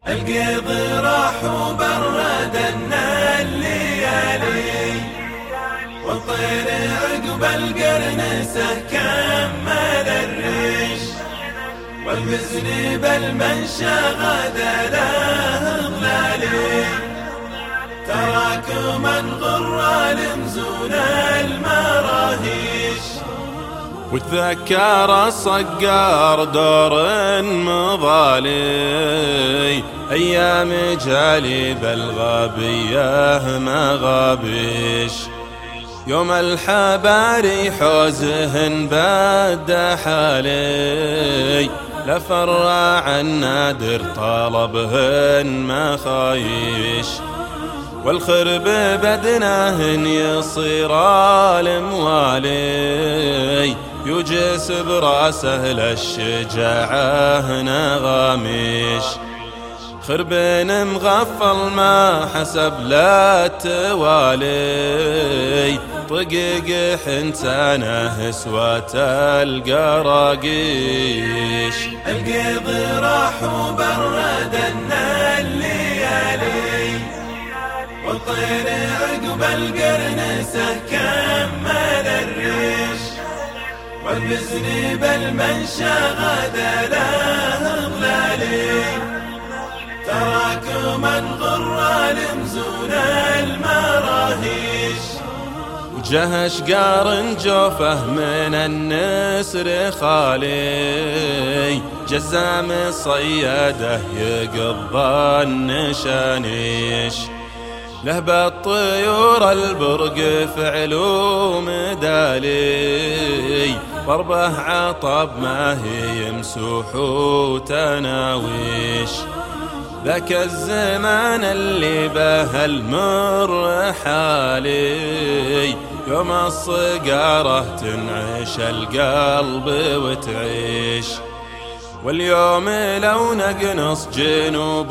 القيض راح وبردنا الليالي، والطير عقب القرنسة كمل الريش، والمزن بالمنشى غدا له ظلالي، تراكما غرى لمزون المراهيش. وتذكر الصقار دور مضالي، أيام جالب الغابية ما غابش، يوم الحباري حوزهن بد حالي، لفرع النادر طلبهن ما خايش، والخرب بدناهن يصير الموالي، يجس براسه للشجاعة نغامش، خربين مغفل ما حسب لا توالي، طقق حنتانه سوات القراقيش. القيض راح وبردنا الليالي، والطير عقب القرنسة كمل الريش، والمزن بالمنشى غدا له ظلالي، تراكما غرى لمزون المراهيش. وجهش قارن جوفه من النسر خالي، جزام الصيادة يقضى النشانيش، له بالطيور البرق فعلو مدالي، ضربه عطب ما هي يمسوح وتناويش، ذاك الزمان اللي به المر حالي، يوم الصقارة تنعش القلب وتعيش، واليوم لو نقنص جنوب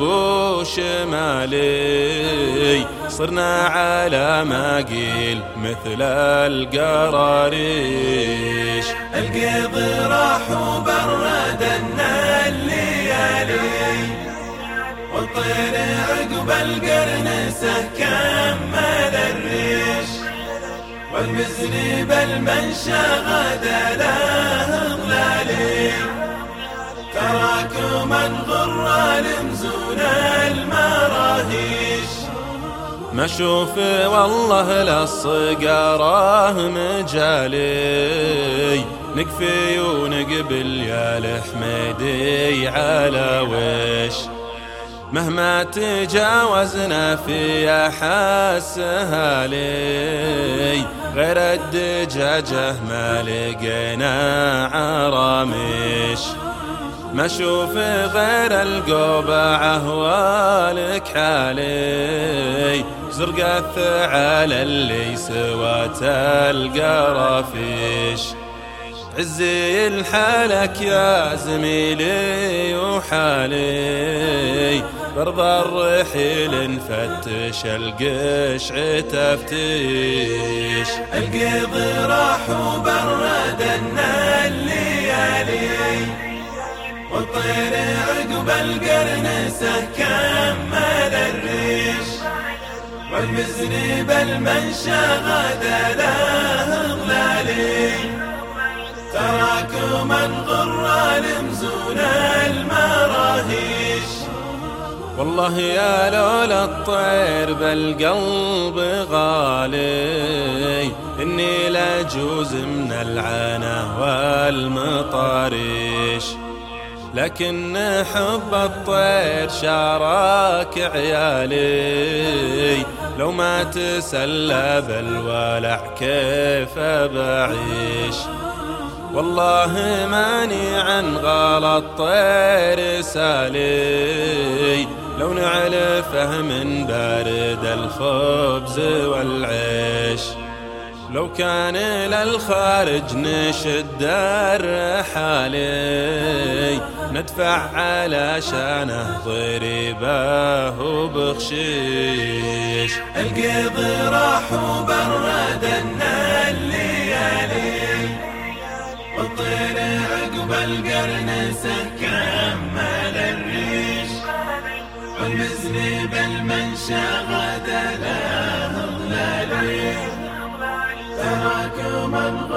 وشمالي، صرنا على ما قيل مثل القراريش. القيض راح وبردنا الليالي، والطير عقب القرنسة كمل الريش، والمزن بالمنشى غدا له ظلالي، تراكما غرى لمزون المراهيش. ما اشوف والله للصقاره مجالي، نقفي ونقبل يا الحميدي على وش، مهما تجاوزنا في حاسها لي، غير الدجاجة ما لقينا عرامش، ما اشوف غير القبعة والك حالي، زرق الثعال اللي سوات القرافيش، عزي الحالك يا زميلي وحالي، برضى الرحيل نفتش القشع تفتيش. القيض راح وبردنا الليالي، والطير عقب القرنسة كمل الريش، والمزن بالمنشى غدا له ظلالي، تراكما غرى لمزون المراهيش. والله يا لولا الطير بالقلب غالي، إني لاجوز من العنا والمطاريش، لكن حب الطير شارك عيالي، لو ما تسلى بالولع كيف بعيش، والله ماني عن غلا الطير سالي، لو نعلفه من بارد الخبز والعيش، لو كان للخارج نشد الرحالي، ندفع علشانه ضريبه وبخشيش. القيض راح وبردنا الليالي، والطير عقب القرنسة كمل الريش، والمزن بالمنشى غدا لا هضلالي تراكم